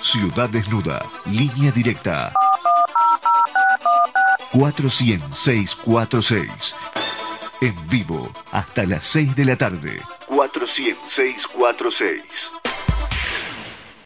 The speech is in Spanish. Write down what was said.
Ciudad Desnuda, línea directa. 400-646. En vivo hasta las 6 de la tarde. 400-646.